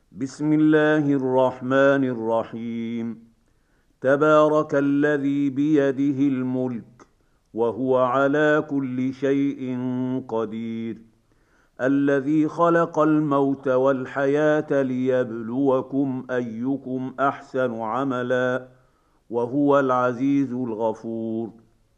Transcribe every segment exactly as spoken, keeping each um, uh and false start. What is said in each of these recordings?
بسم الله الرحمن الرحيم. تبارك الذي بيده الملك وهو على كل شيء قدير، الذي خلق الموت والحياة ليبلوكم أيكم أحسن عملا، وهو العزيز الغفور.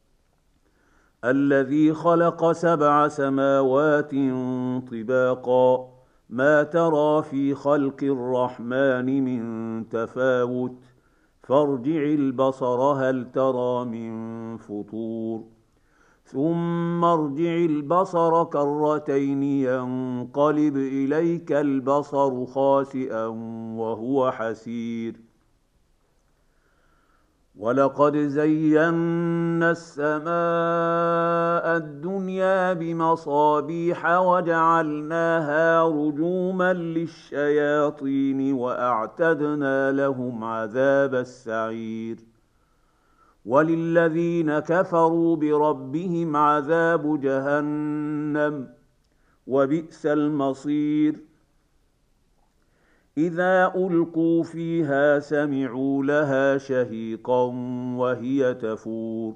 الذي خلق سبع سماوات طباقا، ما ترى في خلق الرحمن من تفاوت، فارجع البصر هل ترى من فطور، ثم ارجع البصر كرتين ينقلب إليك البصر خاسئا وهو حسير. ولقد زينا السماء الدنيا بمصابيح وجعلناها رجوما للشياطين وأعتدنا لهم عذاب السعير. وللذين كفروا بربهم عذاب جهنم وبئس المصير. إذا ألقوا فيها سمعوا لها شهيقا وهي تفور،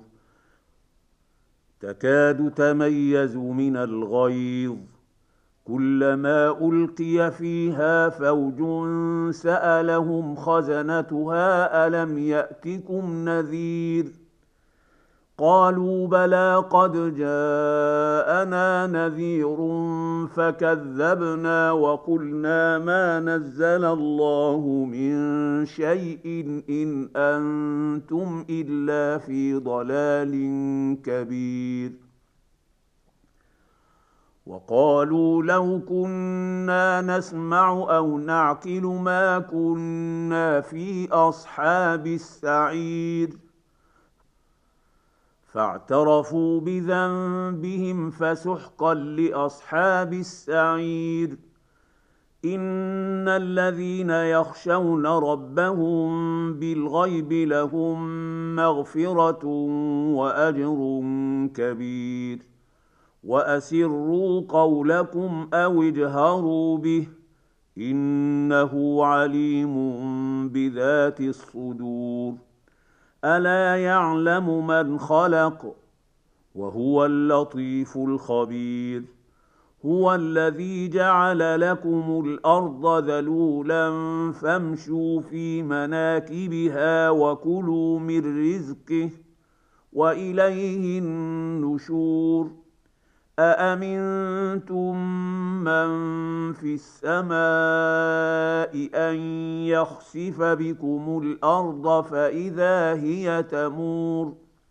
تكاد تميز من الغيظ، كلما ألقي فيها فوج سألهم خزنتها ألم يأتكم نذير، قالوا بلى قد جاءنا نذير فكذبنا وقلنا ما نزل الله من شيء إن أنتم إلا في ضلال كبير. وقالوا لو كنا نسمع أو نعقل ما كنا في أصحاب السعير، فاعترفوا بذنبهم فسحقا لأصحاب السعير. إن الذين يخشون ربهم بالغيب لهم مغفرة وأجر كبير. وأسروا قولكم أو اجهروا به، إنه عليم بذات الصدور. ألا يعلم من خلق وهو اللطيف الخبير. هو الذي جعل لكم الأرض ذلولا فامشوا في مناكبها وكلوا من رزقه وإليه النشور. أأمنتم من في السماء أن يخسف بكم الأرض فإذا هي تمور،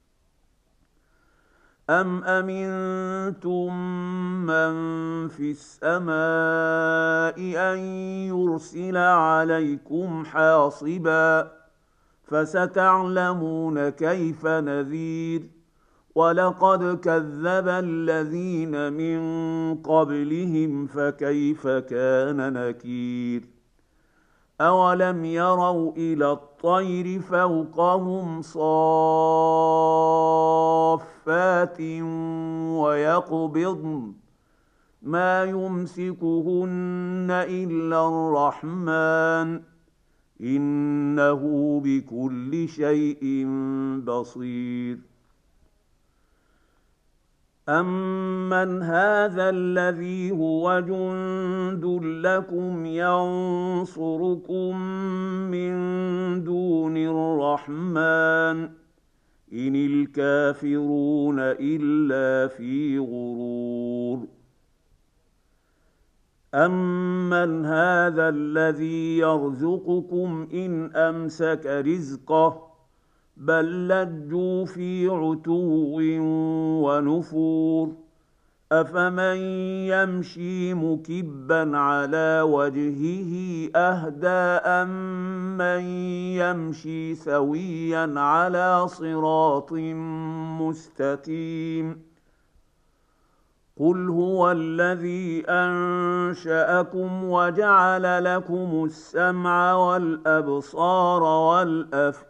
أم أمنتم من في السماء أن يرسل عليكم حاصبا، فستعلمون كيف نذير. ولقد كذب الذين من قبلهم فكيف كان نكير. أولم يروا إلى الطير فوقهم صافات ويقبضن ما يمسكهن إلا الرحمن إنه بكل شيء بصير. أَمَّنْ هَذَا الَّذِي هُوَ جُندٌ لَّكُمْ يَنصُرُكُم مِّن دُونِ الرَّحْمَٰنِ إِنِ الْكَافِرُونَ إِلَّا فِي غُرُورٍ. أَمَّنْ هَذَا الَّذِي يَرْزُقُكُمْ إِنْ أَمْسَكَ رِزْقَهُ بل لجوا في عتو ونفور. أفمن يمشي مكبا على وجهه أهدى أمن يمشي سويا على صراط مستقيم. قل هو الذي أنشأكم وجعل لكم السمع والأبصار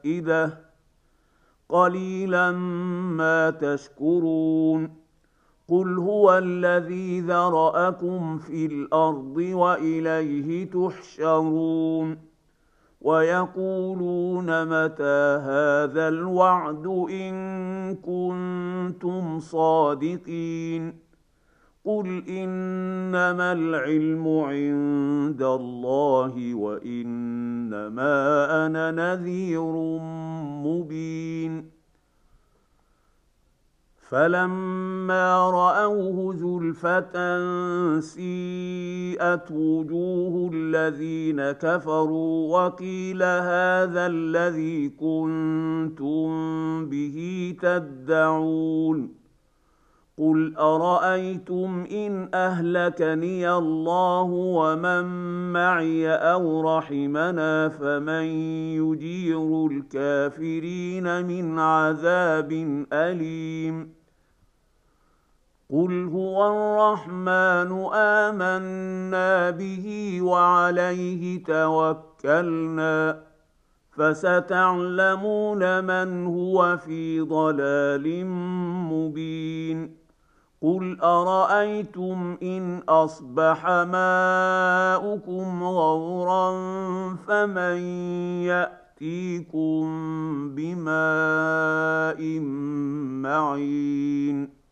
والأفئدة، قليلا ما تشكرون. قل هو الذي ذرأكم في الأرض وإليه تحشرون ويقولون متى هذا الوعد إن كنتم صادقين قل إنما العلم عند الله وإنما أنا نذير مبين فلما رأوه زلفة سيئت وجوه الذين كفروا وقيل هذا الذي كنتم به تدعون قل أرأيتم إن أهلكني الله ومن معي أو رحمنا فمن يجير الكافرين من عذاب أليم قل هو الرحمن آمنا به وعليه توكلنا فستعلمون من هو في ضلال مبين قل أرأيتم إن أصبح ماؤكم غورا فمن يأتيكم بماء معين